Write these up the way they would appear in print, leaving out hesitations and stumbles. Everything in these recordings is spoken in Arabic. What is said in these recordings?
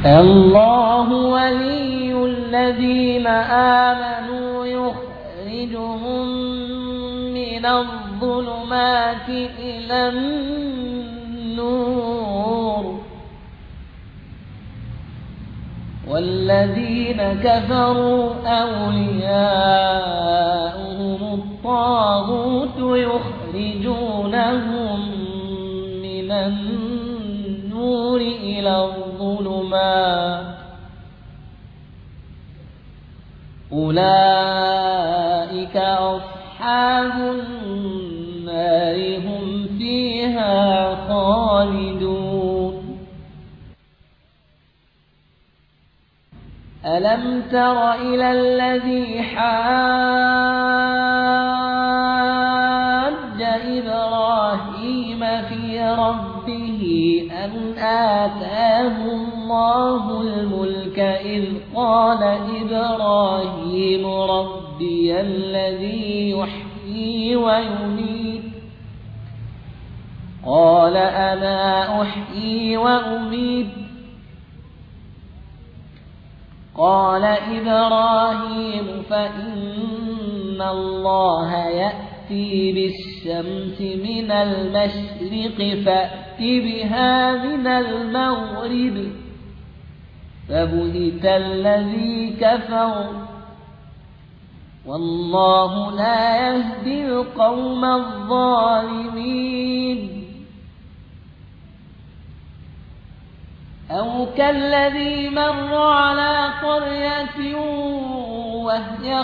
الله ولي الذين آمنوا يخرجهم من الظلمات إلى النور والذين كفروا أولياؤهم الطاغوت يخرجونهم من النور إلى الظلمات أولئك أصحاب النار هم فيها خالدون ألم تر إلى الذي حاج إبراهيم في ربه أن آتاه الله الملك إذ قال إبراهيم ربي الذي يحيي ويميت قال أنا أحيي وأميت قال إبراهيم فإن الله يأتي بالشمس من المشرق فأت بها من المغرب فبهت الذي كفر والله لا يهدي القوم الظالمين أو كالذي مر على قرية وهي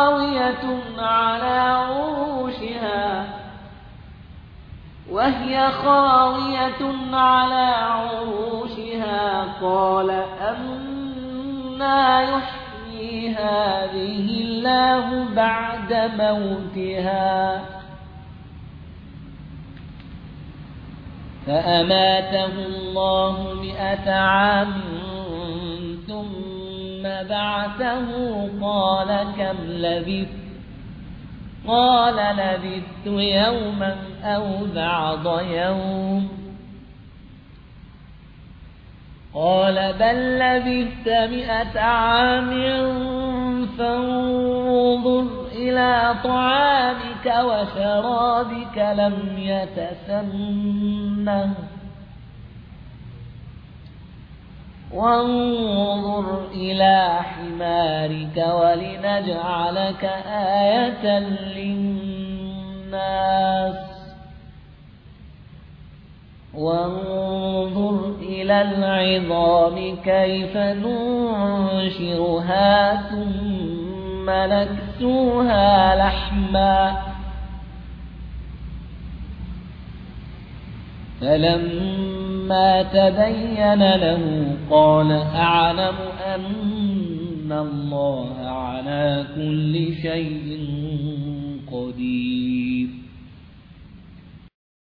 خاوية على عروشها قال أنى يحيي هذه الله بعد موتها فأماته الله 100 عام ثم بعثه قال كم لبثت قال لبثت يوما أو بعض يوم قال بل لبثت 100 عام فانظر إلى طعامك وشرابك لم يتسنه وانظر إلى حمارك ولنجعلك آية للناس وانظر إلى العظام كيف ننشرها ثم نكسوها لحما فلما تبين له قال أعلم أن الله على كل شيء قدير